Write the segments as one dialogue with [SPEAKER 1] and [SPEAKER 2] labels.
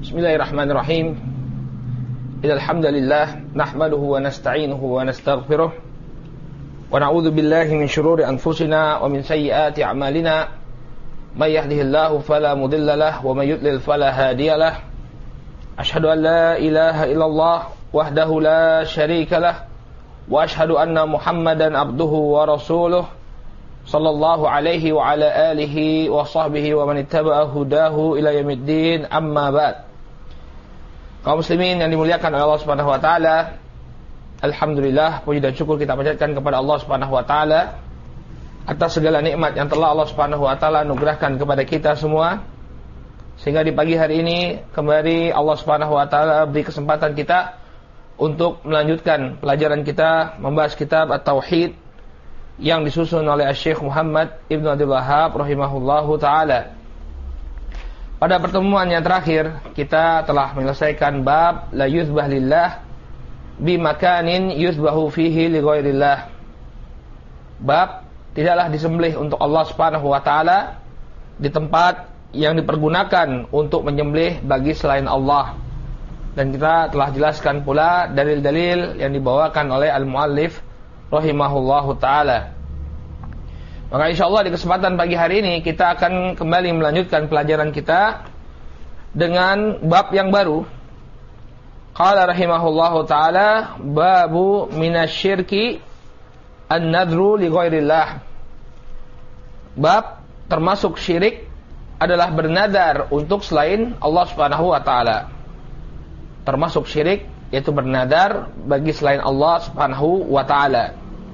[SPEAKER 1] Bismillahirrahmanirrahim. Innal hamdalillah nahmaduhu wa nasta'inuhu wa nastaghfiruh wa na'udzu billahi min shururi anfusina wa min sayyiati a'malina. May yahdihillahu fala mudilla lahu wa may yudlil fala hadiya lahu. Asyhadu an la ilaha illallah wahdahu la syarika lahu wa asyhadu anna Muhammadan abduhu wa rasuluh sallallahu alaihi wa ala alihi wa sahbihi wa man ittaba'a hudahu ila yaumiddin, amma ba'd. Kaum muslimin yang dimuliakan oleh Allah Subhanahu wa taala, alhamdulillah, puji dan syukur kita panjatkan kepada Allah Subhanahu wa taala atas segala nikmat yang telah Allah Subhanahu wa taala anugerahkan kepada kita semua, sehingga di pagi hari ini kembali Allah Subhanahu wa taala beri kesempatan kita untuk melanjutkan pelajaran kita membahas kitab At-Tauhid yang disusun oleh Syekh Muhammad Ibnu Abdul Wahhab rahimahullahu taala. Pada pertemuan yang terakhir kita telah menyelesaikan bab la yuzbah lillah bi makanin yuzbahu fihi li ghairillah. Bab tidaklah disembelih untuk Allah Subhanahu wa taala di tempat yang dipergunakan untuk menyembelih bagi selain Allah. Dan kita telah jelaskan pula dalil-dalil yang dibawakan oleh al-muallif rahimahullahu taala. Maka insyaallah di kesempatan pagi hari ini kita akan kembali melanjutkan pelajaran kita dengan bab yang baru. Qala rahimahullahu taala babu minasyirki an-nadhru li ghairillah. Bab termasuk syirik adalah bernadar untuk selain Allah Subhanahu wa taala. Termasuk syirik yaitu bernadar bagi selain Allah Subhanahu wa taala.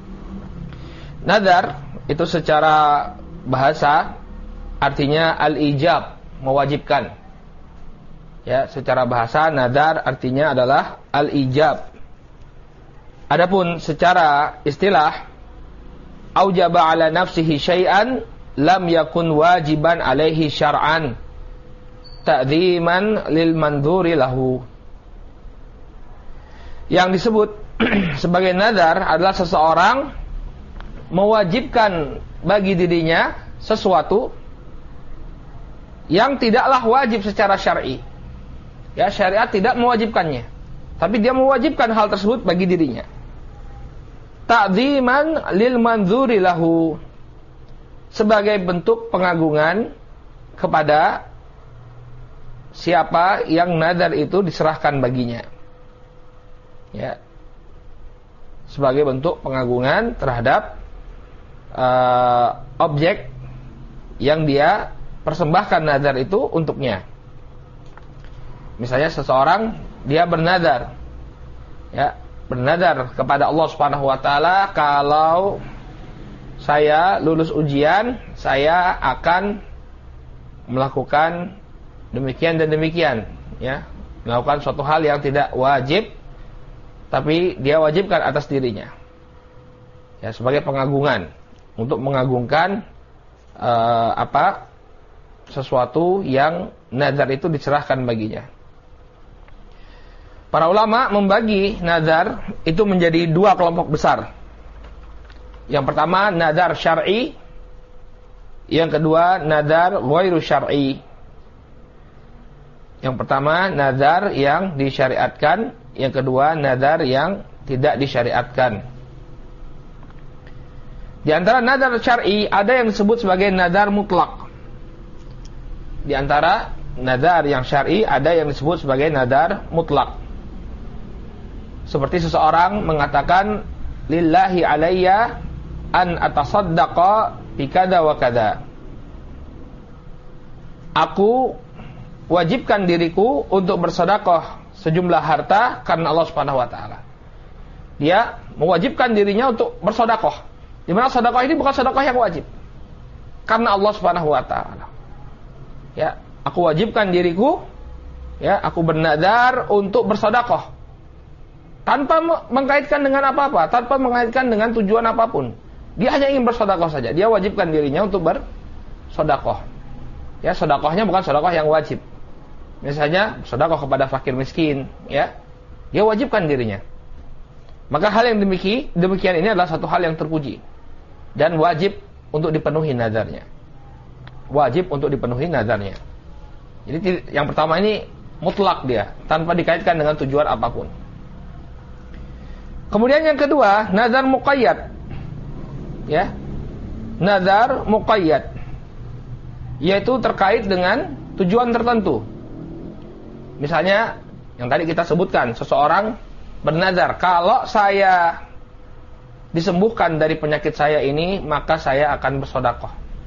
[SPEAKER 1] Nadar itu secara bahasa artinya al-ijab, mewajibkan. Ya, secara bahasa nadar artinya adalah al-ijab. Adapun secara istilah aujaba ala nafsihi syai'an lam yakun wajiban alaihi syar'an ta'dhiman lil mandhuri lahu. Yang disebut sebagai nadar adalah seseorang mewajibkan bagi dirinya sesuatu yang tidaklah wajib secara syar'i. Ya, syariat tidak mewajibkannya, tapi dia mewajibkan hal tersebut bagi dirinya. Ta'dhiman lil manzuri lahu, sebagai bentuk pengagungan kepada siapa yang nadar itu diserahkan baginya. Ya. Sebagai bentuk pengagungan terhadap objek yang dia persembahkan nadar itu untuknya. Misalnya seseorang dia bernadar, ya, bernadar kepada Allah Subhanahu wa taala, kalau saya lulus ujian, saya akan melakukan demikian dan demikian, ya, melakukan suatu hal yang tidak wajib tapi dia wajibkan atas dirinya. Ya, sebagai pengagungan, untuk mengagungkan sesuatu yang nazar itu diserahkan baginya. Para ulama membagi nazar itu menjadi dua kelompok besar. Yang pertama nazar syar'i, yang kedua nazar ghairu syar'i. Yang pertama nazar yang disyariatkan, yang kedua nazar yang tidak disyariatkan. Di antara nadar syar'i ada yang disebut sebagai nadar mutlak. Di antara nadar yang syar'i ada yang disebut sebagai nadar mutlak. Seperti seseorang mengatakan lillahi alayya an atasaddaqa bi kada wa kada. Aku wajibkan diriku untuk bersedekah sejumlah harta karena Allah Subhanahu wa taala. Dia mewajibkan dirinya untuk bersedekah. Di mana sedekah ini bukan sedekah yang wajib, karena Allah Subhanahu wa taala. Ya, aku wajibkan diriku, ya, aku bernadar untuk bersedekah tanpa mengkaitkan dengan apa-apa, tanpa mengaitkan dengan tujuan apapun. Dia hanya ingin bersedekah saja. Dia wajibkan dirinya untuk bersedekah. Ya, sedekahnya bukan sedekah yang wajib. Misalnya sedekah kepada fakir miskin, ya, dia wajibkan dirinya. Maka hal yang demikian ini adalah satu hal yang terpuji dan wajib untuk dipenuhi nazarnya. Wajib untuk dipenuhi nazarnya. Jadi yang pertama ini mutlak dia, tanpa dikaitkan dengan tujuan apapun. Kemudian yang kedua, nazar muqayyad. Ya. Nazar muqayyad, yaitu terkait dengan tujuan tertentu. Misalnya yang tadi kita sebutkan, seseorang bernazar, kalau saya disembuhkan dari penyakit saya ini, maka saya akan bersedekah.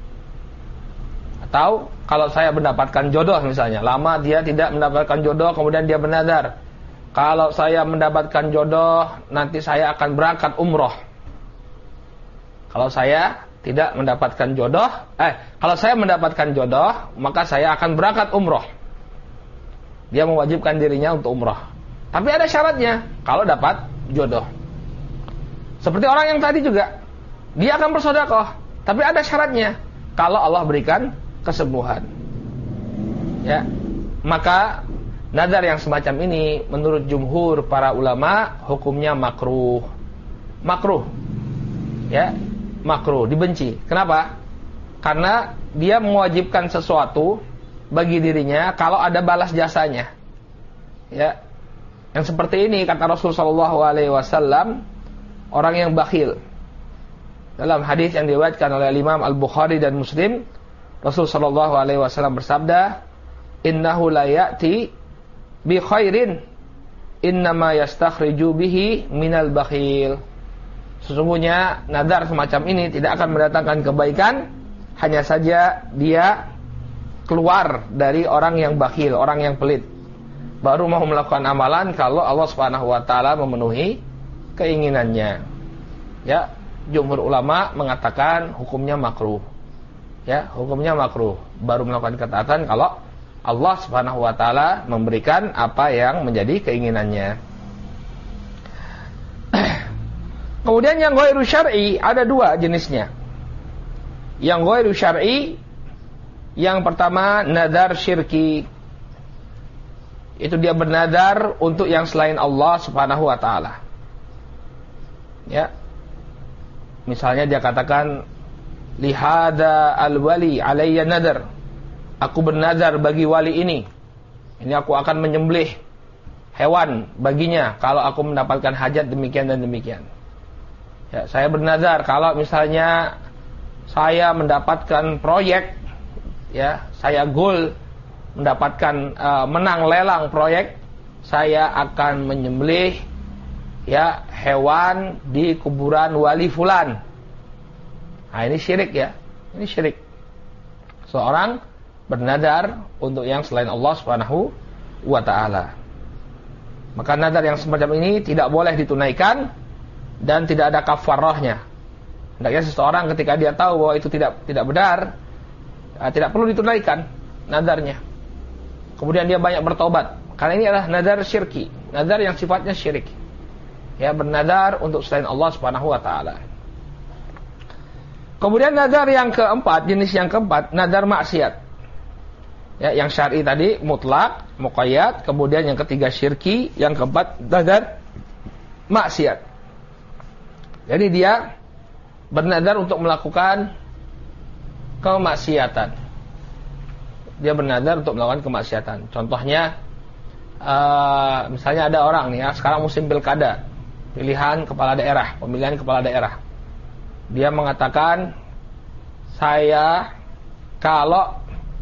[SPEAKER 1] Atau kalau saya mendapatkan jodoh misalnya, lama dia tidak mendapatkan jodoh, kemudian dia bernazar, kalau saya mendapatkan jodoh, nanti saya akan berangkat umroh. Kalau saya tidak mendapatkan jodoh, kalau saya mendapatkan jodoh, maka saya akan berangkat umroh. Dia mewajibkan dirinya untuk umroh. Tapi ada syaratnya, kalau dapat jodoh. Seperti orang yang tadi juga, dia akan bersedekah, tapi ada syaratnya, kalau Allah berikan kesembuhan. Ya, maka nazar yang semacam ini, menurut jumhur para ulama, hukumnya makruh. Makruh, ya, makruh, dibenci. Kenapa? Karena dia mewajibkan sesuatu bagi dirinya kalau ada balas jasanya. Ya. Yang seperti ini kata Rasulullah SAW, orang yang bakhil. Dalam hadis yang diriwayatkan oleh Imam Al-Bukhari dan Muslim, Rasulullah SAW bersabda, "Innahu la ya'ti bi khairin, innama yastakhriju bihi minal bakhil." Sesungguhnya nazar semacam ini tidak akan mendatangkan kebaikan, hanya saja dia keluar dari orang yang bakhil, orang yang pelit. Baru mau melakukan amalan kalau Allah Subhanahu wa taala memenuhi keinginannya. Ya, jumhur ulama mengatakan hukumnya makruh. Ya, hukumnya makruh. Baru melakukan ketaatan kalau Allah Subhanahu wa taala memberikan apa yang menjadi keinginannya. Kemudian yang ghairu syar'i ada dua jenisnya. Yang ghairu syar'i, yang pertama nazar syirki. Itu dia bernazar untuk yang selain Allah Subhanahu wa taala. Ya. Misalnya dia katakan, lihada al-wali alayya nadar. Aku bernazar bagi wali ini. Ini aku akan menyembelih hewan baginya kalau aku mendapatkan hajat demikian dan demikian. Ya, saya bernazar kalau misalnya saya mendapatkan proyek, ya, saya goal mendapatkan menang lelang proyek, saya akan menyembelih, ya, hewan di kuburan wali fulan. Nah, ini syirik, ya. Ini syirik. Seorang bernazar untuk yang selain Allah Subhanahu wa taala. Maka nazar yang semacam ini tidak boleh ditunaikan dan tidak ada kafarahnya. Hendaknya seseorang ketika dia tahu bahwa itu tidak benar, tidak perlu ditunaikan nazarnya. Kemudian dia banyak bertobat. Karena ini adalah nazar syirki, nazar yang sifatnya syirik. Ya, bernazar untuk selain Allah Subhanahu wa taala. Kemudian nazar yang keempat, jenis yang keempat, nazar maksiat. Ya, yang syar'i tadi mutlak, muqayyad, kemudian yang ketiga syirki, yang keempat nazar maksiat. Jadi dia bernazar untuk melakukan kemaksiatan. Dia bernazar untuk melakukan kemaksiatan. Contohnya, misalnya ada orang nih, ya, sekarang musim pilkada, pemilihan kepala daerah. Dia mengatakan, saya kalau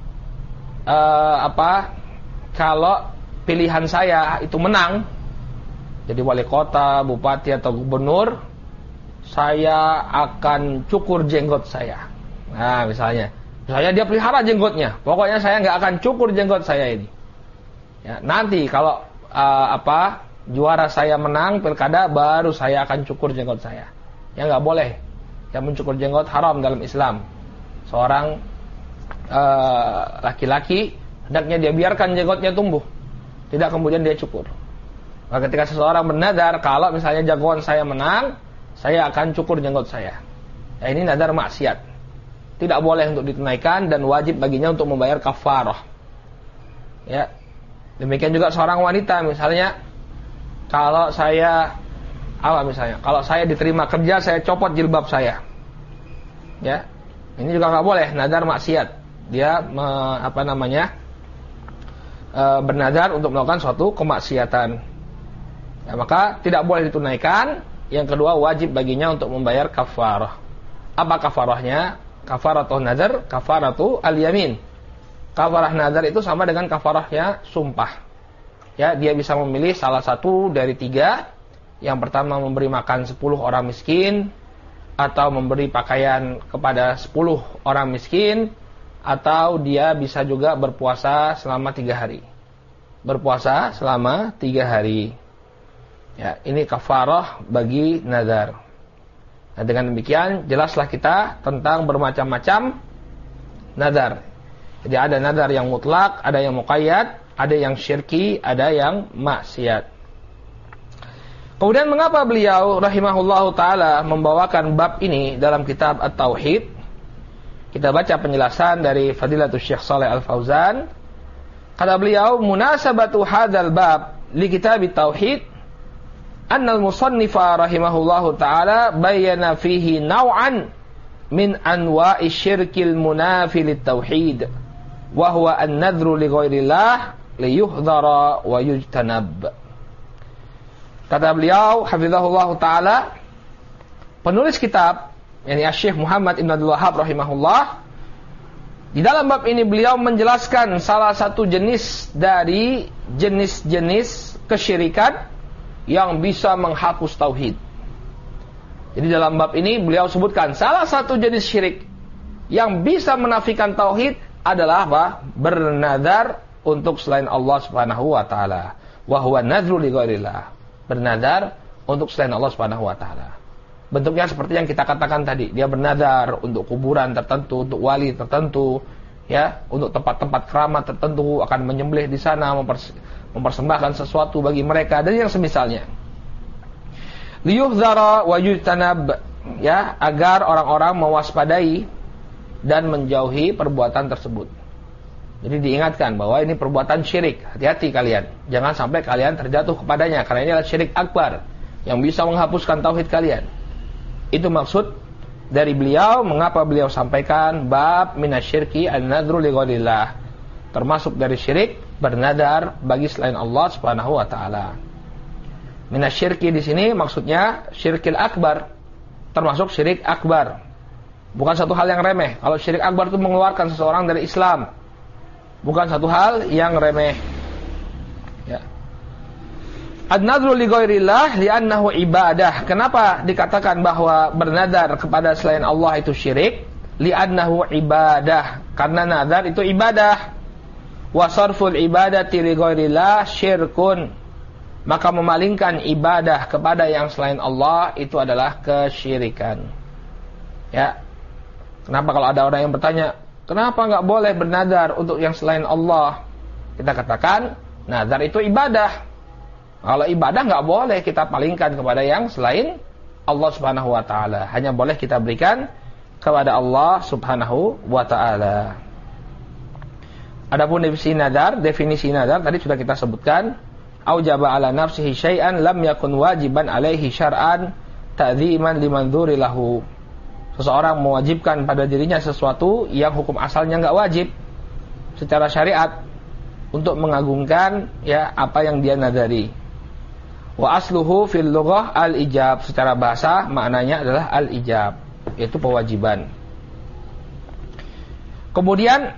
[SPEAKER 1] pilihan saya itu menang, jadi wali kota, bupati atau gubernur, saya akan cukur jenggot saya. Nah, misalnya dia pelihara jenggotnya, pokoknya saya nggak akan cukur jenggot saya ini. Ya, nanti kalau juara saya menang pilkada, baru saya akan cukur jenggot saya. Ya, nggak boleh. Yang mencukur jenggot haram dalam Islam. Seorang laki-laki hendaknya dia biarkan jenggotnya tumbuh, tidak kemudian dia cukur. Maka ketika seseorang bernazar, kalau misalnya jagoan saya menang, saya akan cukur jenggot saya. Ya, ini nazar maksiat, tidak boleh untuk ditunaikan dan wajib baginya untuk membayar kafarah. Ya, demikian juga seorang wanita, misalnya kalau saya diterima kerja, saya copot jilbab saya. Ya, ini juga nggak boleh, nazar maksiat. Dia bernadar untuk melakukan suatu kemaksiatan. Ya, maka tidak boleh ditunaikan. Yang kedua, wajib baginya untuk membayar kafarah. Apa kafarahnya? Kafaratu nadar, kafaratu al-yamin. Kafarah nadar itu sama dengan kafarahnya sumpah. Ya, dia bisa memilih salah satu dari 3. Yang pertama, memberi makan 10 orang miskin, atau memberi pakaian kepada 10 orang miskin, atau dia bisa juga berpuasa selama 3 hari. Berpuasa selama 3 hari. Ya, ini kafarah bagi nazar. Nah, dengan demikian jelaslah kita tentang bermacam-macam nazar. Jadi ada nazar yang mutlak, ada yang muqayyad, ada yang syirki, ada yang maksiat. Kemudian mengapa beliau rahimahullahu taala membawakan bab ini dalam kitab At-Tauhid? Kita baca penjelasan dari Fadilatul Syekh Shalih Al-Fauzan. Kata beliau, munasabatu hadzal bab li kitab At-Tauhid anna al-musannifa rahimahullahu taala bayyana fihi naw'an min anwa'i syirkil munafi lit-tauhid wa huwa an-nadhru li ghairillah liyuhdhara wa yujtanab. Kata beliau hafizahullahu taala, penulis kitab yakni Syekh Muhammad Ibn Abdul Wahhab rahimahullah, di dalam bab ini beliau menjelaskan salah satu jenis dari jenis-jenis kesyirikan yang bisa menghapus tauhid. Jadi dalam bab ini beliau sebutkan salah satu jenis syirik yang bisa menafikan tauhid adalah apa? Bernadar untuk selain Allah Subhanahu wa taala. Wa huwa nadhru li ghairillah. Bernadar untuk selain Allah Subhanahu wa taala. Bentuknya seperti yang kita katakan tadi, dia bernadar untuk kuburan tertentu, untuk wali tertentu, ya, untuk tempat-tempat keramat tertentu, akan menyembelih di sana, mempersembahkan sesuatu bagi mereka dan yang semisalnya. Liyuhdhara wa yujtanab, ya, agar orang-orang mewaspadai dan menjauhi perbuatan tersebut. Jadi diingatkan bahwa ini perbuatan syirik, hati-hati kalian, jangan sampai kalian terjatuh kepadanya, karena ini adalah syirik akbar yang bisa menghapuskan tauhid kalian. Itu maksud dari beliau, mengapa beliau sampaikan bab minasyirki an-nadhru li ghairillah, termasuk dari syirik bernadar bagi selain Allah Subhanahu wa taala. Minasyirki di sini maksudnya syirkil akbar, termasuk syirik akbar. Bukan satu hal yang remeh. Kalau syirik akbar itu mengeluarkan seseorang dari Islam, bukan satu hal yang remeh. Ya. An-nadhru li ghairillah li'annahu ibadah. Kenapa dikatakan bahwa bernadar kepada selain Allah itu syirik? Li'annahu ibadah. Karena nadar itu ibadah. Wa sarful ibadati li ghairillah syirkun. Maka memalingkan ibadah kepada yang selain Allah itu adalah kesyirikan. Ya. Kenapa kalau ada orang yang bertanya, kenapa enggak boleh bernadar untuk yang selain Allah? Kita katakan, nadar itu ibadah. Kalau ibadah nggak boleh kita palingkan kepada yang selain Allah Subhanahu wa taala. Hanya boleh kita berikan kepada Allah Subhanahu wa taala. Adapun definisi nadar tadi sudah kita sebutkan, aujaba ala nafsihi syai'an lam yakun wajiban alaihi syar'an ta'dhiman limandzuri lahu. Seseorang mewajibkan pada dirinya sesuatu yang hukum asalnya nggak wajib secara syariat untuk mengagungkan ya apa yang dia nadari. Wa asluhu fil lughah al-ijab, secara bahasa maknanya adalah al-ijab, yaitu kewajiban. Kemudian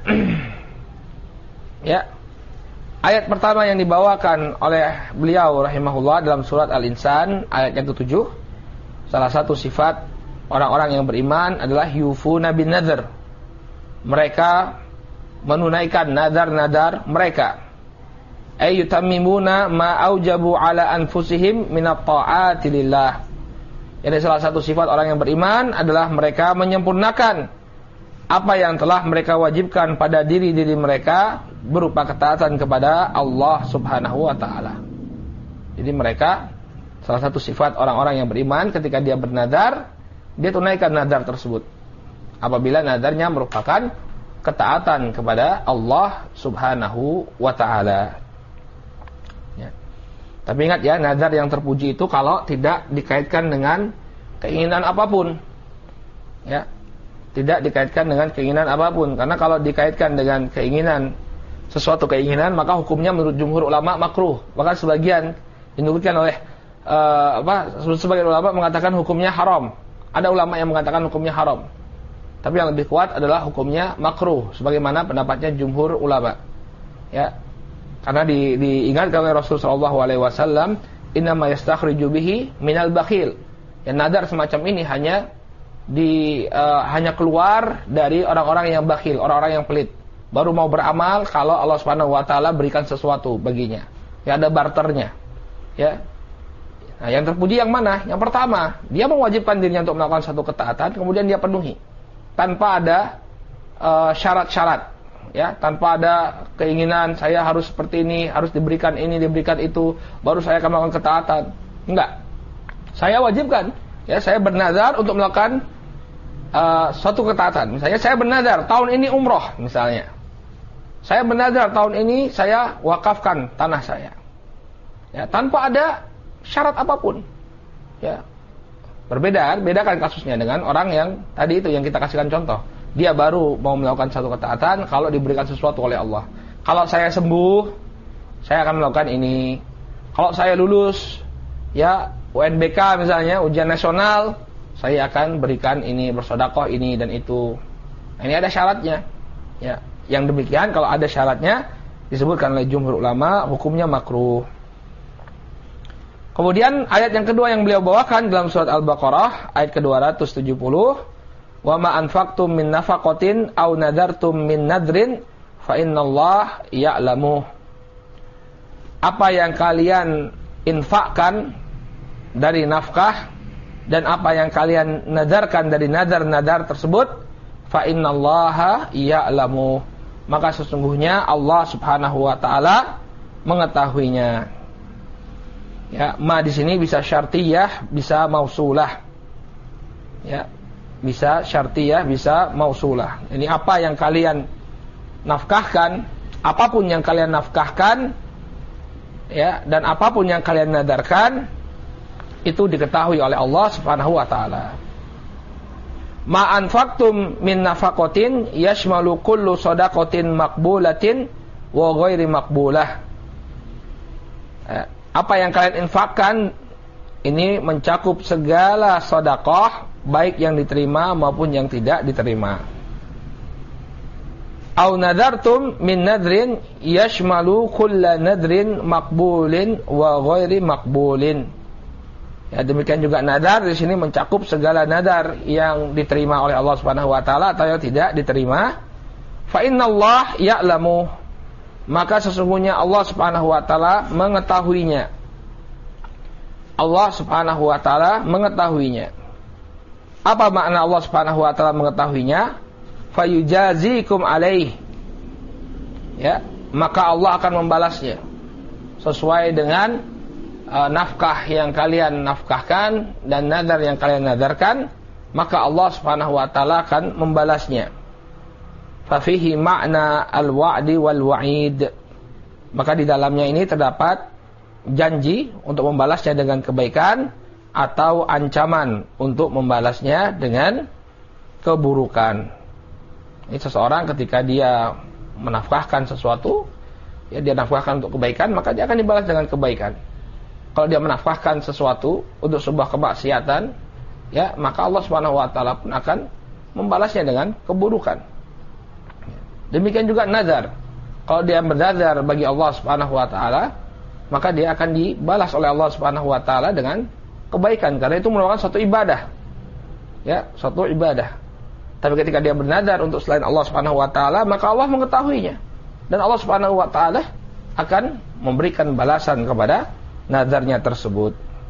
[SPEAKER 1] ya, ayat pertama yang dibawakan oleh beliau rahimahullah dalam surat Al-Insan ayat yang ke-7, salah satu sifat orang-orang yang beriman adalah yufuna bin nadhr. Mereka menunaikan nadar-nadar mereka. Ayyutammimuna ma aujabu ala anfusihim minat ta'ati lillah. Jadi salah satu sifat orang yang beriman adalah mereka menyempurnakan apa yang telah mereka wajibkan pada diri-diri mereka berupa ketaatan kepada Allah Subhanahu wa taala. Jadi mereka, salah satu sifat orang-orang yang beriman ketika dia bernadar, dia tunaikan nadar tersebut apabila nadarnya merupakan ketaatan kepada Allah Subhanahu wa taala. Tapi ingat ya, nadar yang terpuji itu kalau tidak dikaitkan dengan keinginan apapun. Ya. Tidak dikaitkan dengan keinginan apapun. Karena kalau dikaitkan dengan keinginan sesuatu keinginan, maka hukumnya menurut jumhur ulama makruh. Bahkan sebagian dinukilkan oleh sebagian ulama mengatakan hukumnya haram. Ada ulama yang mengatakan hukumnya haram. Tapi yang lebih kuat adalah hukumnya makruh, sebagaimana pendapatnya jumhur ulama. Ya. Karena diingatkan oleh Rasulullah SAW, innama yastakhriju bihi minal bakhil. Ya, nadar semacam ini hanya keluar dari orang-orang yang bakhil, orang-orang yang pelit. Baru mau beramal kalau Allah Subhanahu wa taala berikan sesuatu baginya. Ya, ada barternya. Ya. Nah, yang terpuji yang mana? Yang pertama, dia mewajibkan dirinya untuk melakukan satu ketaatan, kemudian dia penuhi tanpa ada syarat-syarat. Ya, tanpa ada keinginan saya harus seperti ini, harus diberikan ini, diberikan itu, baru saya akan melakukan ketaatan. Enggak. Saya wajibkan, ya, saya bernazar untuk melakukan suatu ketaatan. Misalnya saya bernazar tahun ini umroh misalnya. Saya bernazar tahun ini saya wakafkan tanah saya. Ya, tanpa ada syarat apapun. Ya. Bedakan kasusnya dengan orang yang tadi itu yang kita kasihkan contoh. Dia baru mau melakukan satu ketaatan kalau diberikan sesuatu oleh Allah. Kalau saya sembuh, saya akan melakukan ini. Kalau saya lulus, ya UNBK misalnya, ujian nasional, saya akan berikan ini, bersedekah ini dan itu. Nah, ini ada syaratnya. Ya, yang demikian kalau ada syaratnya disebutkan oleh jumhur ulama hukumnya makruh. Kemudian ayat yang kedua yang beliau bawakan dalam surat Al-Baqarah ayat ke-270, wa ma anfaqtum min nafaqatin aw nadartum min nadrin fa innallaha ya'lamu. Apa yang kalian infakkan dari nafkah dan apa yang kalian nadarkan dari nadar-nadar tersebut, fa innallaha ya'lamu, maka sesungguhnya Allah Subhanahu wa taala mengetahuinya. Ya, ma di sini bisa syartiyah, bisa mausulah. Ya, bisa syartiyah, bisa mausulah. Ini apa yang kalian nafkahkan, apapun yang kalian nafkahkan, ya, dan apapun yang kalian nadarkan, itu diketahui oleh Allah Subhanahu wa taala. Ma anfaqtum min nafaqatin yashmalu kullu shadaqatin maqbulatin wa ghairi maqbulah. Apa yang kalian infakkan ini mencakup segala sedekah, baik yang diterima maupun yang tidak diterima. Au nadartum min nadrin yashmalu kulla nadrin maqbulin wa ghairi maqbulin. Ya, demikian juga nadar di sini mencakup segala nadar yang diterima oleh Allah Subhanahu wa taala atau yang tidak diterima. Fa innallaha ya'lamu, maka sesungguhnya Allah Subhanahu wa taala mengetahuinya. Allah Subhanahu wa taala mengetahuinya. Apa makna Allah Subhanahu wa taala mengetahuinya? Fayujazikum alaih. Ya, maka Allah akan membalasnya sesuai dengan nafkah yang kalian nafkahkan dan nadar yang kalian nadarkan, maka Allah Subhanahu wa taala akan membalasnya. Fa fihi ma'na al-wa'di wal wa'id. Maka di dalamnya ini terdapat janji untuk membalasnya dengan kebaikan atau ancaman untuk membalasnya dengan keburukan. Ini seseorang ketika dia menafkahkan sesuatu, ya dia nafkahkan untuk kebaikan, maka dia akan dibalas dengan kebaikan. Kalau dia menafkahkan sesuatu untuk sebuah kemaksiatan, ya maka Allah Subhanahu wa taala pun akan membalasnya dengan keburukan. Demikian juga nazar. Kalau dia bernazar bagi Allah Subhanahu wa taala, maka dia akan dibalas oleh Allah Subhanahu wa taala dengan kebaikan karena itu merupakan suatu ibadah. Ya, suatu ibadah. Tapi ketika dia bernazar untuk selain Allah Subhanahu wa taala, maka Allah mengetahuinya. Dan Allah Subhanahu wa taala akan memberikan balasan kepada nazarnya tersebut.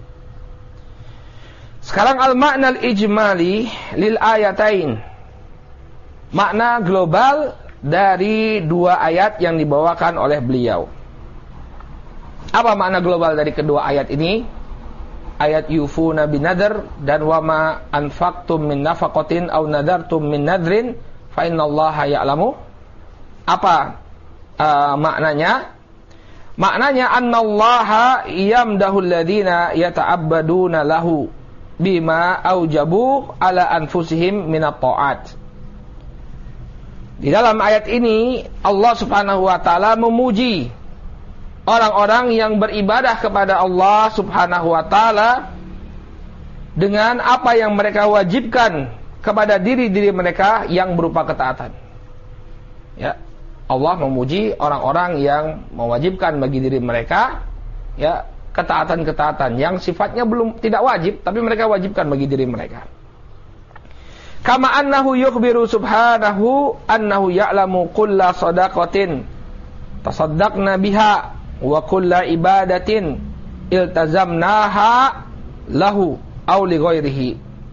[SPEAKER 1] Sekarang al-ma'na al-ijmali lil ayatain. Makna global dari dua ayat yang dibawakan oleh beliau. Apa makna global dari kedua ayat ini? Ayat yufuna binadar dan wama anfaqtum min nafaqatin aw nadartum min nadrin fa innallaha ya'lamu. Apa maknanya? Maknanya annallaha yamdahu alladhina yata'abbaduna lahu bima aujabu ala anfusihim minat ta'at. Di dalam ayat ini Allah Subhanahu wa taala memuji orang-orang yang beribadah kepada Allah Subhanahu wa taala dengan apa yang mereka wajibkan kepada diri-diri mereka yang berupa ketaatan. Ya, Allah memuji orang-orang yang mewajibkan bagi diri mereka ya ketaatan-ketaatan yang sifatnya belum tidak wajib tapi mereka wajibkan bagi diri mereka. Kama annahu yukhbiru subhanahu annahu ya'lamu kulla sadaqatin tasaddaqna biha wa kulla ibadatin iltazamnaha lahu aw li ghairihi.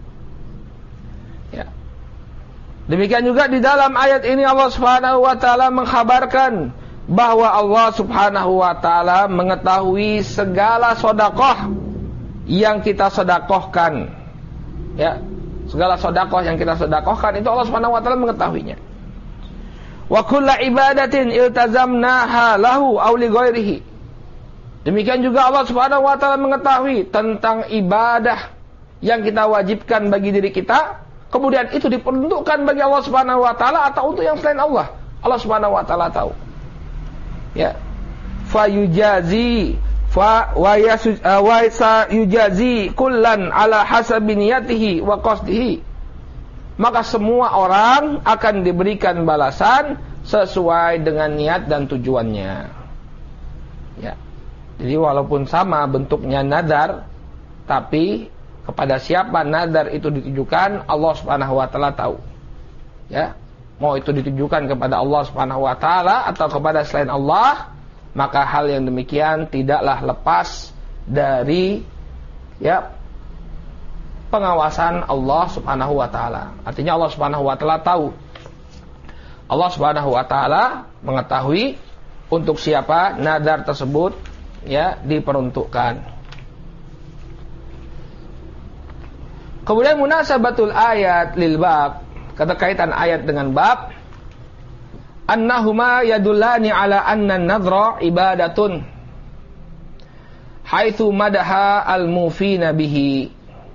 [SPEAKER 1] Ya. Demikian juga di dalam ayat ini Allah Subhanahu wa taala mengkhabarkan bahwa Allah Subhanahu wa taala mengetahui segala sedekah yang kita sedekahkan. Ya. Segala sedekah yang kita sedekahkan itu Allah Subhanahu wa taala mengetahuinya. Wa kullu ibadatin iltazamnaha lahu aw li ghairihi. Demikian juga Allah Subhanahu wa taala mengetahui tentang ibadah yang kita wajibkan bagi diri kita, kemudian itu diperuntukkan bagi Allah Subhanahu wa taala atau untuk yang selain Allah. Allah Subhanahu wa taala tahu. Ya. Fa yujazi wa yujazi kullan ala hasabi niyatihi wa qasdihi. Maka semua orang akan diberikan balasan sesuai dengan niat dan tujuannya. Ya. Jadi walaupun sama bentuknya nadar, tapi kepada siapa nadar itu ditujukan Allah Subhanahu wa taala tahu. Ya. Mau itu ditujukan kepada Allah Subhanahu wa taala atau kepada selain Allah, maka hal yang demikian tidaklah lepas dari ya pengawasan Allah Subhanahu wa taala. Artinya Allah Subhanahu wa taala tahu. Allah Subhanahu wa taala mengetahui untuk siapa nadar tersebut ya diperuntukkan. Kemudian munasabatul ayat lil bab, keterkaitan ayat dengan bab, annahuma yadullani ala anna an-nadhra ibadatun haitsu madaha al-mufina bihi.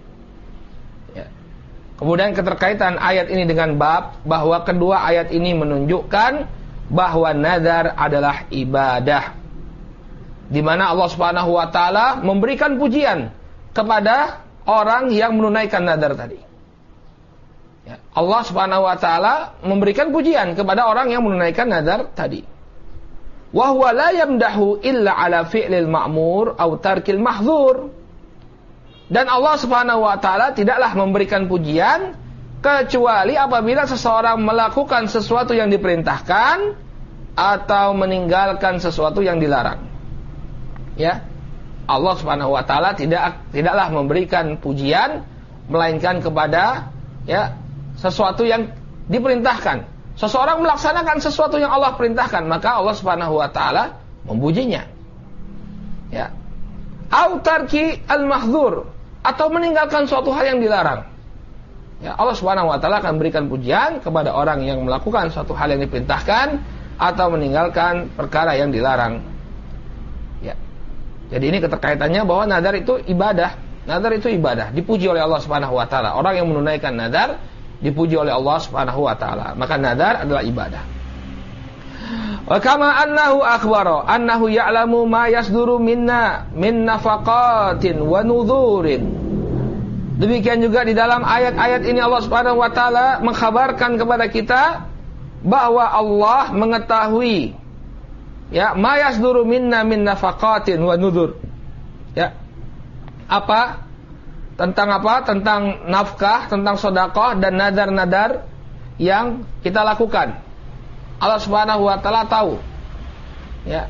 [SPEAKER 1] Ya. Kemudian keterkaitan ayat ini dengan bab, bahwa kedua ayat ini menunjukkan bahwa nazar adalah ibadah, di mana Allah Subhanahu wa taala memberikan pujian kepada orang yang menunaikan nazar tadi. Ya, Allah Subhanahu wa taala memberikan pujian kepada orang yang menunaikan nazar tadi. Wa huwa la yamdahu illa ala fi'lil ma'mur aw tarkil mahdzur. Dan Allah Subhanahu wa taala tidaklah memberikan pujian kecuali apabila seseorang melakukan sesuatu yang diperintahkan atau meninggalkan sesuatu yang dilarang. Ya. Allah Subhanahu wa taala tidaklah memberikan pujian melainkan kepada ya sesuatu yang diperintahkan. Seseorang melaksanakan sesuatu yang Allah perintahkan, maka Allah Subhanahu wa taala memujinya. Ya. Au tarki al-mahdzur, atau meninggalkan suatu hal yang dilarang. Ya, Allah Subhanahu wa taala akan memberikan pujian kepada orang yang melakukan suatu hal yang diperintahkan atau meninggalkan perkara yang dilarang. Ya. Jadi ini keterkaitannya bahwa nazar itu ibadah. Nazar itu ibadah, dipuji oleh Allah Subhanahu wa taala. Orang yang menunaikan nazar dipuji oleh Allah Subhanahu wa taala. Maka nazar adalah ibadah. Wa kama annahu akhbara annahu ya'lamu ma yasduru minna min nafaqatin wa nudhurin. Demikian juga di dalam ayat-ayat ini Allah Subhanahu wa taala mengkhabarkan kepada kita bahwa Allah mengetahui ya ma yasduru minna min nafaqatin wa nudhur. Ya. Apa? Tentang apa? Tentang nafkah, tentang sedekah dan nadar-nadar yang kita lakukan. Allah Subhanahu wa taala tahu. Ya.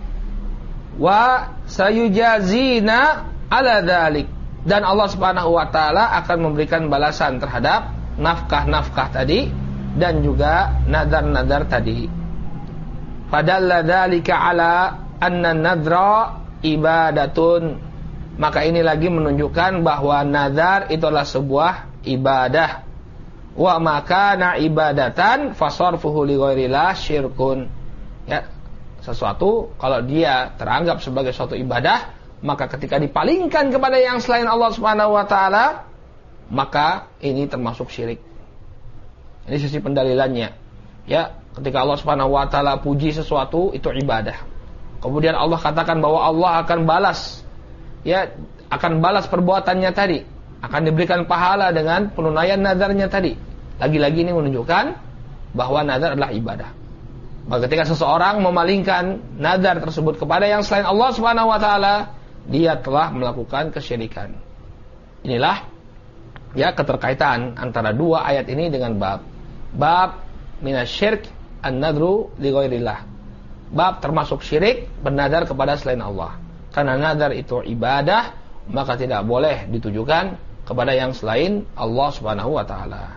[SPEAKER 1] Wa sayujazina ala dzalik. Dan Allah Subhanahu wa taala akan memberikan balasan terhadap nafkah-nafkah tadi dan juga nadar-nadar tadi. Padalla dzalika ala anna nadra ibadatun. Maka ini lagi menunjukkan bahwa nazar itu adalah sebuah ibadah. Wa makana ibadatan fasarfuhu li ghairillah syirkun. Ya, sesuatu kalau dia teranggap sebagai suatu ibadah, maka ketika dipalingkan kepada yang selain Allah Subhanahu wa taala, maka ini termasuk syirik. Ini sisi pendalilannya. Ya, ketika Allah Subhanahu wa taala puji sesuatu itu ibadah. Kemudian Allah katakan bahwa Allah akan balas, ya, akan balas perbuatannya tadi, akan diberikan pahala dengan penunaian nadarnya tadi. Lagi-lagi ini menunjukkan bahwa nadar adalah ibadah. Maka ketika seseorang memalingkan nadar tersebut kepada yang selain Allah Subhanahu wa taala, dia telah melakukan kesyirikan. Inilah ya keterkaitan antara dua ayat ini dengan bab minasyirk an-nadru li ghairillah. Bab termasuk syirik bernadar kepada selain Allah. Karena nadar itu ibadah, maka tidak boleh ditujukan kepada yang selain Allah Subhanahu wa taala.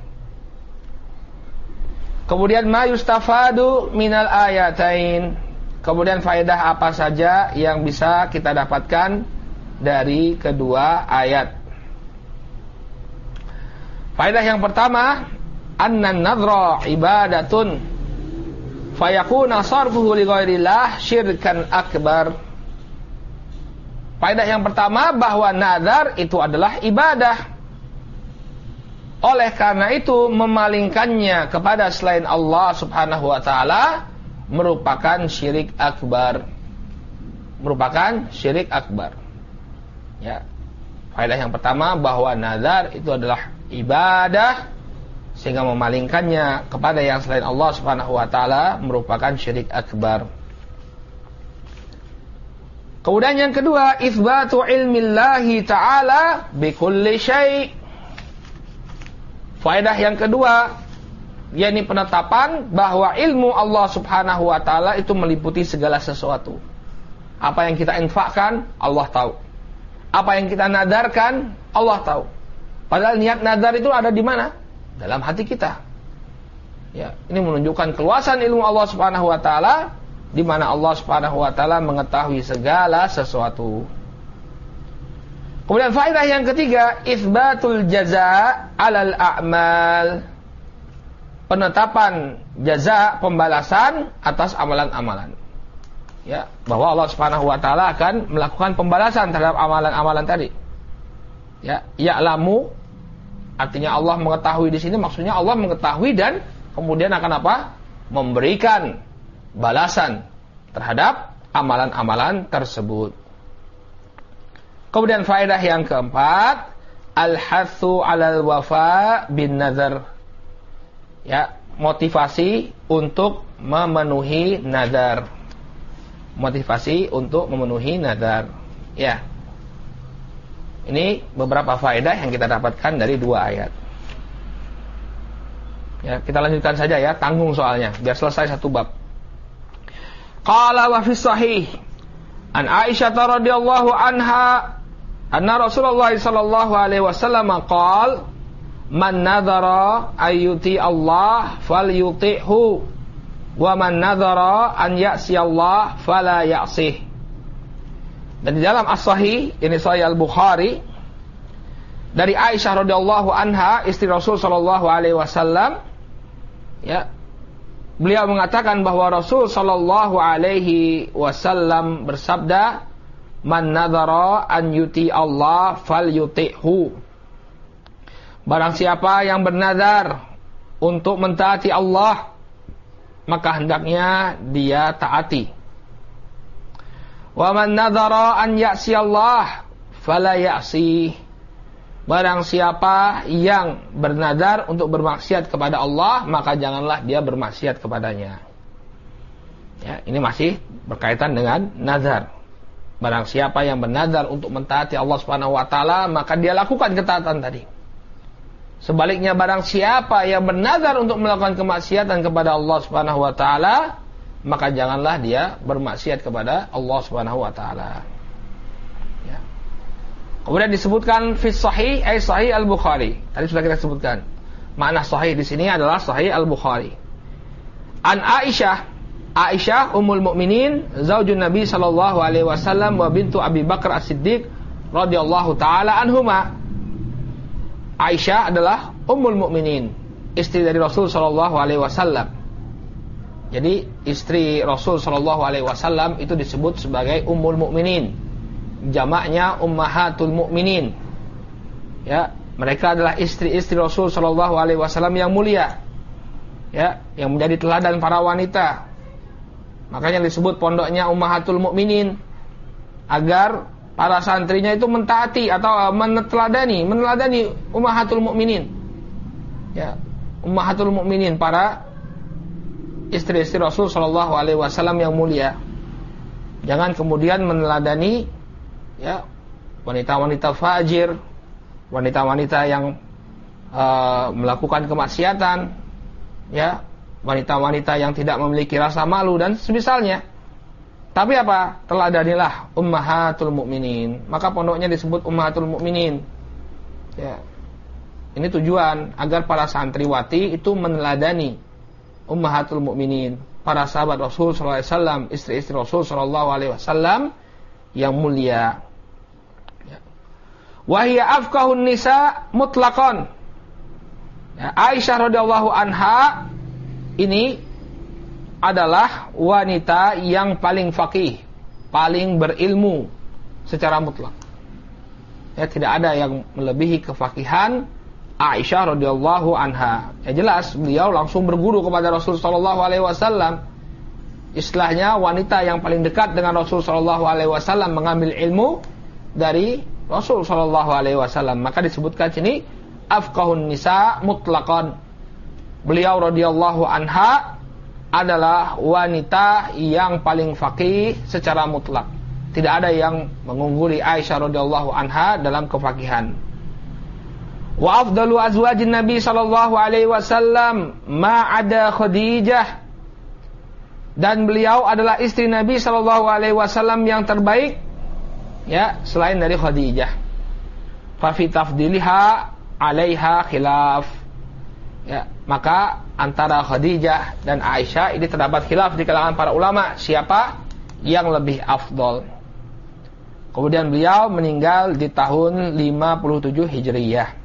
[SPEAKER 1] Kemudian ma yustafadu minal ayatain. Kemudian faedah apa saja yang bisa kita dapatkan dari kedua ayat? Faedah yang pertama, annan nadra ibadatun fayakuna sarfuhu li ghairillah syirkan akbar. Faedah yang pertama bahwa nadar itu adalah ibadah. Oleh karena itu memalingkannya kepada selain Allah Subhanahu wa taala merupakan syirik akbar. Merupakan syirik akbar. Ya. Faedah yang pertama bahwa nadar itu adalah ibadah, sehingga memalingkannya kepada yang selain Allah Subhanahu wa taala merupakan syirik akbar. Kemudian yang kedua, itsbatu ilmillahi ta'ala bi kulli syai'. Faedah yang kedua, yakni penetapan bahwa ilmu Allah Subhanahu wa taala itu meliputi segala sesuatu. Apa yang kita infakkan, Allah tahu. Apa yang kita nadarkan, Allah tahu. Padahal niat nadar itu ada di mana? Dalam hati kita. Ya, ini menunjukkan keluasan ilmu Allah Subhanahu wa taala, di mana Allah Subhanahu wa taala mengetahui segala sesuatu. Kemudian faedah yang ketiga, itsbatul jaza 'alal a'mal. Penetapan jaza, pembalasan atas amalan-amalan. Ya, bahwa Allah Subhanahu wa taala akan melakukan pembalasan terhadap amalan-amalan tadi. Ya, ya'lamu artinya Allah mengetahui di sini, maksudnya Allah mengetahui dan kemudian akan apa? Memberikan balasan terhadap amalan-amalan tersebut. Kemudian faedah yang keempat, al-hathu 'alal wafa bin nazar. Ya, motivasi untuk memenuhi nazar. Motivasi untuk memenuhi nazar. Ya. Ini beberapa faedah yang kita dapatkan dari dua ayat. Ya, kita lanjutkan saja ya, tanggung soalnya biar selesai satu bab. Qala wa fi sahih an Aisyah radhiyallahu anha anna Rasulullah sallallahu alaihi wasallam qala man nadhara ayyuti Allah falyuti'hu wa man nadhara an ya'si Allah fala ya'sih. Dan di dalam as-sahih, ini Sahih Al-Bukhari, dari Aisyah radhiyallahu anha, istri Rasul sallallahu alaihi wasallam, ya, beliau mengatakan bahwa Rasul sallallahu alaihi wasallam bersabda, man nadhara an yuti Allah falyuti'hu. Barang siapa yang bernadar untuk mentaati Allah, maka hendaknya dia taati. Wa man nadhara an ya'si Allah fala ya'si. Barang siapa yang bernadar untuk bermaksiat kepada Allah, maka janganlah dia bermaksiat kepadanya. Ya, ini masih berkaitan dengan nazar. Barang siapa yang bernadar untuk mentaati Allah Subhanahu wa taala, maka dia lakukan ketaatan tadi. Sebaliknya barang siapa yang bernazar untuk melakukan kemaksiatan kepada Allah Subhanahu wa taala, maka janganlah dia bermaksiat kepada Allah Subhanahu wa taala. Ya. Kemudian disebutkan fi sahih ay sahih Al-Bukhari. Tadi sudah kita sebutkan. Makna sahih di sini adalah sahih Al-Bukhari. An Aisyah ummul mukminin, zaujun Nabi sallallahu alaihi wasallam wa bintu Abi Bakar As-Siddiq radhiyallahu taala anhuma. Aisyah adalah ummul mukminin, istri dari Rasul sallallahu alaihi wasallam. Jadi istri Rasul sallallahu alaihi wasallam itu disebut sebagai ummul mukminin. Jamaknya ummahatul mukminin. Ya, mereka adalah istri-istri Rasul sallallahu alaihi wasallam yang mulia. ya, yang menjadi teladan para wanita. Makanya disebut pondoknya Ummahatul Mukminin, agar para santrinya itu mentaati atau meneladani Ummahatul Mukminin. Ya, Ummahatul Mukminin, para istri-istri Rasul sallallahu alaihi wasallam yang mulia. Jangan kemudian meneladani ya wanita-wanita fajir, wanita-wanita yang melakukan kemaksiatan, ya, wanita-wanita yang tidak memiliki rasa malu dan semisalnya. Tapi apa? Teladanilah Ummahatul Mukminin. Maka pondoknya disebut Ummahatul Mukminin. Ya. Ini tujuan agar para santriwati itu meneladani Ummahatul Mukminin, para sahabat Rasul sallallahu alaihi wasallam, istri-istri Rasul sallallahu alaihi wasallam yang mulia. Ya. Wa hiya afqahun nisa mutlaqan. Ya, Aisyah radhiyallahu anha ini adalah wanita yang paling faqih, paling berilmu secara mutlak. Ya, tidak ada yang melebihi kefakihan Aisyah radhiyallahu anha. Ya jelas beliau langsung berguru kepada Rasul sallallahu alaihi wasallam. Istilahnya wanita yang paling dekat dengan Rasul sallallahu alaihi wasallam, mengambil ilmu dari Rasul sallallahu alaihi wasallam. Maka disebutkan sini afqahun nisa mutlaqan. Beliau radhiyallahu anha adalah wanita yang paling faqih secara mutlak. Tidak ada yang mengungguli Aisyah radhiyallahu anha dalam kefakihan. Wa afdalu azwajin Nabi sallallahu alaihi wasallam ma'ada Khadijah. Dan beliau adalah istri Nabi sallallahu alaihi wasallam yang terbaik, ya, selain dari Khadijah. Fa fi tafdiliha 'alaiha khilaf. Ya, maka antara Khadijah dan Aisyah ini terdapat khilaf di kalangan para ulama siapa yang lebih afdol. Kemudian beliau meninggal di tahun 57 Hijriyah.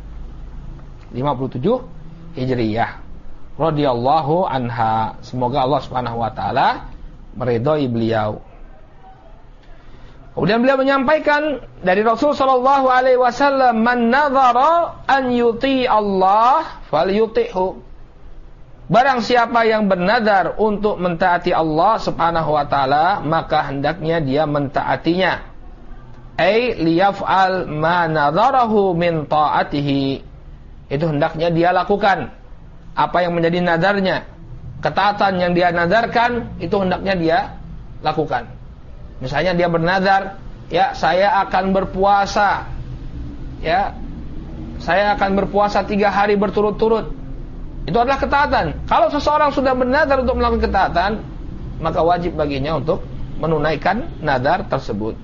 [SPEAKER 1] 57 Hijriyah radhiyallahu anha. Semoga Allah Subhanahu wa taala meridhai beliau. Kemudian beliau menyampaikan dari Rasul sallallahu alaihi wasallam, "Man nadhara an yuti Allah falyuti'hu." Barang siapa yang bernadar untuk mentaati Allah Subhanahu wa taala, maka hendaknya dia mentaatinya. Ai liyaf'al ma nadharahu min ta'atihi. Itu hendaknya dia lakukan apa yang menjadi nadarnya. Ketaatan yang dia nadarkan itu hendaknya dia lakukan. Misalnya dia bernadar, ya, saya akan berpuasa, ya, saya akan berpuasa 3 hari berturut-turut. Itu adalah ketaatan. Kalau seseorang sudah bernadar untuk melakukan ketaatan, maka wajib baginya untuk menunaikan nadar tersebut.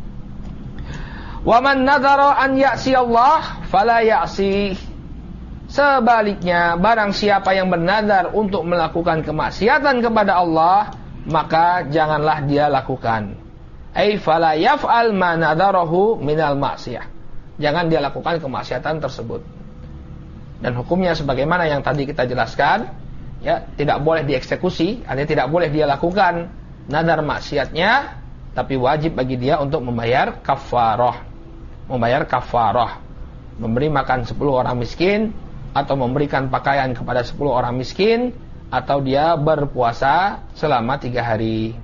[SPEAKER 1] Wa man nadhara an ya'si Allah fala ya'si. Sebaliknya, barang siapa yang bernadar untuk melakukan kemaksiatan kepada Allah, maka janganlah dia lakukan. Ai fala yaf'al ma nadharahu minal ma'siyah. Jangan dia lakukan kemaksiatan tersebut. Dan hukumnya sebagaimana yang tadi kita jelaskan, ya, tidak boleh dieksekusi, artinya tidak boleh dia lakukan nadar maksiatnya, tapi wajib bagi dia untuk membayar kafarah. Membayar kafarah, memberi makan 10 orang miskin, atau memberikan pakaian kepada 10 orang miskin, atau dia berpuasa selama 3 hari.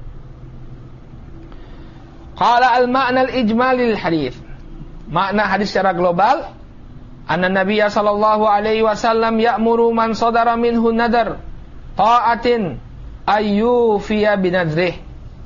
[SPEAKER 1] Qala al-ma'na al-ijmalil hadits. Makna hadis secara global, anna Nabiyya sallallahu alaihi wasallam ya'muru man sadara minhu nadar ta'atin ayyufiya binadrih.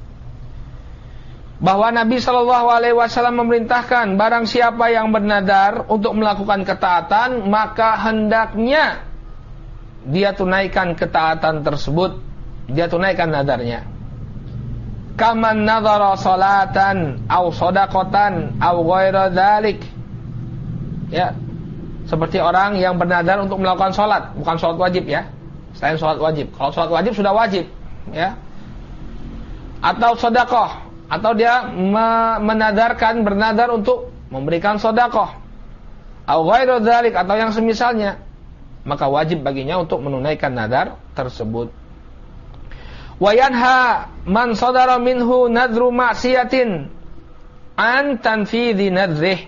[SPEAKER 1] Bahwa Nabi sallallahu alaihi wasallam memerintahkan barang siapa yang bernadar untuk melakukan ketaatan, maka hendaknya dia tunaikan ketaatan tersebut, dia tunaikan nadarnya. Kaman nadhara salatan aw shadaqatan aw ghaira dzalik. Ya, seperti orang yang bernadar untuk melakukan salat, bukan salat wajib ya. Selain salat wajib. Kalau salat wajib sudah wajib, ya. Atau sedekah, atau dia bernadar untuk memberikan sedekah. Aw ghairu dzalik, atau yang semisalnya, maka wajib baginya untuk menunaikan nadar tersebut. Wa yanha man sadara minhu nadru ma'siyatin an tanfidhi nadrih.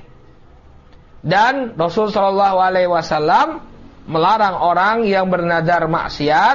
[SPEAKER 1] Dan Rasul sallallahu alaihi wasallam melarang orang yang bernadar maksiat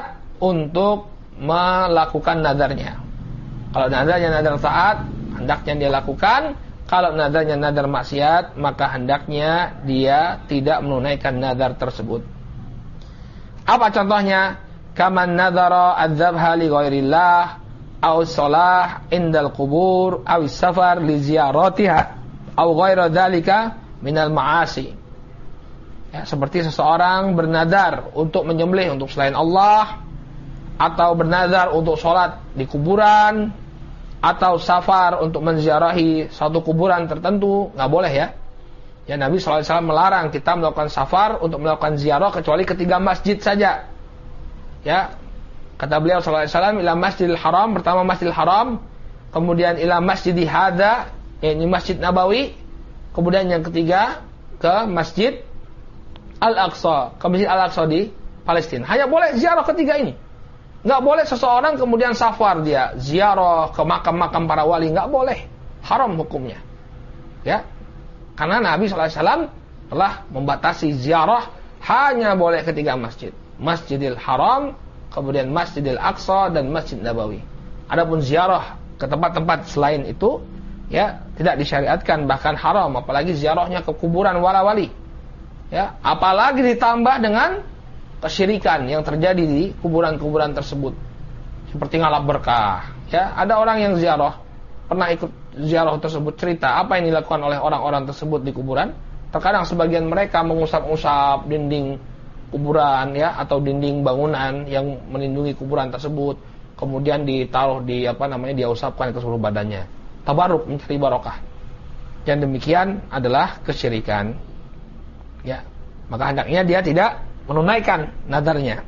[SPEAKER 1] untuk melakukan nadarnya. Kalau nadarnya nadar taat, hendaknya dia lakukan. Kalau nadarnya nadar maksiat, maka hendaknya dia tidak menunaikan nadar tersebut. Apa contohnya? Kaman nadara adzabha li ghairillah aw shalah indal qubur aw safar li ziyaratiha aw ghaira dzalika minal ma'asi. Ya, seperti seseorang bernadar untuk menyembelih untuk selain Allah, atau bernadar untuk sholat di kuburan, atau safar untuk menziarahi suatu kuburan tertentu. Nggak boleh ya. Ya, Nabi SAW melarang kita melakukan safar untuk melakukan ziarah kecuali ketiga masjid saja. Ya, kata beliau SAW, ila masjidil haram, pertama masjidil haram, kemudian ila masjidi hadza, ini masjid Nabawi, kemudian yang ketiga ke masjid Al-Aqsa, ke masjid Al-Aqsa di Palestina. Hanya boleh ziarah ketiga ini. Nggak boleh seseorang kemudian safar dia ziarah ke makam-makam para wali, nggak boleh, haram hukumnya. Ya, karena Nabi SAW telah membatasi ziarah hanya boleh ketiga masjid, Masjidil Haram, kemudian Masjidil Aqsa dan Masjid Nabawi. Adapun ziarah ke tempat-tempat selain itu, ya tidak disyariatkan, bahkan haram, apalagi ziarahnya ke kuburan wali-wali. Ya, apalagi ditambah dengan kesyirikan yang terjadi di kuburan-kuburan tersebut, seperti ngalap berkah. Ya, ada orang yang ziarah, pernah ikut ziarah tersebut, cerita apa yang dilakukan oleh orang-orang tersebut di kuburan. Terkadang sebagian mereka mengusap-usap dinding kuburan, ya, atau dinding bangunan yang melindungi kuburan tersebut, kemudian ditaruh di dia usapkan ke seluruh badannya, tabaruk, mencari barokah. Yang demikian adalah kesyirikan. Ya, maka hendaknya dia tidak menunaikan nadarnya.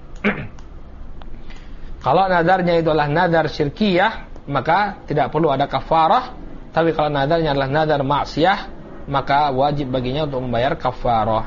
[SPEAKER 1] Kalau nadarnya itu adalah nadar syirkiyah, maka tidak perlu ada kafarah. Tapi kalau nadarnya adalah nadar maksiyah, maka wajib baginya untuk membayar kafarah.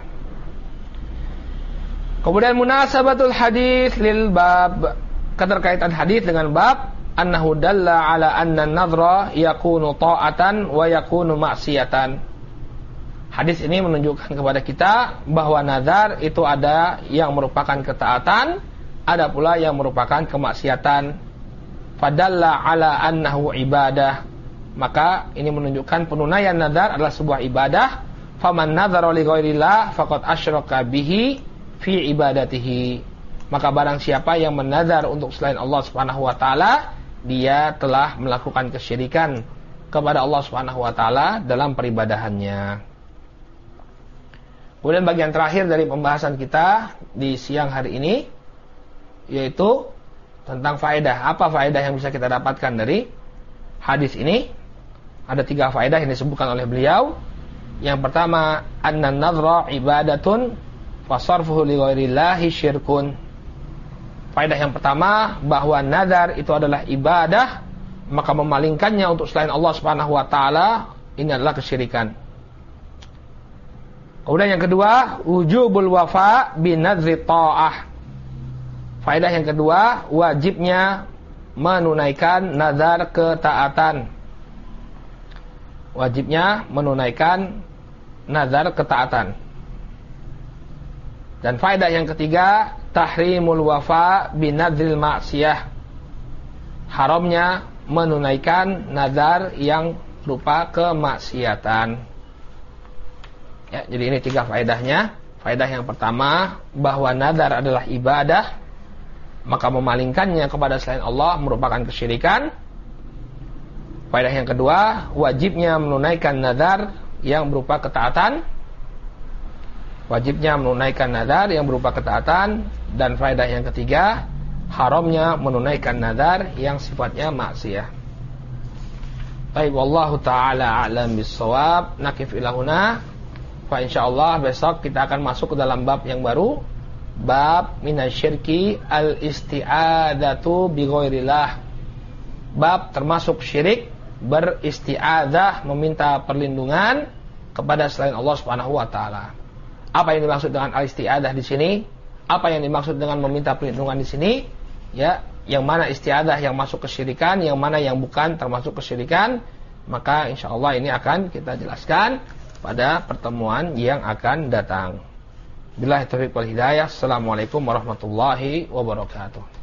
[SPEAKER 1] Kemudian munasabatul hadis lil bab, keterkaitan hadis dengan bab, annahu dalla ala anna an-nadhra yakunu ta'atan wa yakunu maksiyatan. Hadis ini menunjukkan kepada kita bahwa nazar itu ada yang merupakan ketaatan, ada pula yang merupakan kemaksiatan. Fadalla ala annahu ibadah. Maka ini menunjukkan penunaian nazar adalah sebuah ibadah. Faman nazara li ghairillah faqad asyraka bihi fi ibadatihi. Maka barang siapa yang menazar untuk selain Allah Subhanahu wa taala, dia telah melakukan kesyirikan kepada Allah Subhanahu wa taala dalam peribadahannya. Kemudian bagian terakhir dari pembahasan kita di siang hari ini, yaitu tentang faedah. Apa faedah yang bisa kita dapatkan dari hadis ini? Ada 3 faedah yang disebutkan oleh beliau. Yang pertama, anna an-nadhra ibadatun wa sarfuhu li ghairillahi syirkun. Faedah yang pertama, bahwa nazar itu adalah ibadah, maka memalingkannya untuk selain Allah Subhanahu wa taala ini adalah kesyirikan. Kemudian yang kedua, wujubul wafa binadri ta'ah. Faedah yang kedua, wajibnya menunaikan nazar ketaatan. Wajibnya menunaikan nazar ketaatan. Dan faedah yang ketiga, tahrimul wafa binadril maksiyah. Haramnya menunaikan nazar yang berupa kemaksiatan. Ya, jadi ini 3 faedahnya. Faedah yang pertama, bahwa nazar adalah ibadah, maka memalingkannya kepada selain Allah merupakan kesyirikan. Faedah yang kedua, wajibnya menunaikan nazar yang berupa ketaatan. Wajibnya menunaikan nazar yang berupa ketaatan. Dan faedah yang ketiga, haramnya menunaikan nazar yang sifatnya maksiyah. Baik, wallahu ta'ala a'lam bis-shawab. Nakif ilahuna. Fa insyaallah besok kita akan masuk ke dalam bab yang baru, bab minasyirki al-isti'adzatu bi ghairillah. Bab termasuk syirik beristi'adzah, meminta perlindungan kepada selain Allah Subhanahu wa taala. Apa yang dimaksud dengan al-isti'adzah di sini? Apa yang dimaksud dengan meminta perlindungan di sini? Ya, yang mana isti'adzah yang masuk kesyirikan, yang mana yang bukan termasuk kesyirikan? Maka insyaallah ini akan kita jelaskan pada pertemuan yang akan datang. Billahi taufiq wal hidayah. Assalamualaikum warahmatullahi wabarakatuh.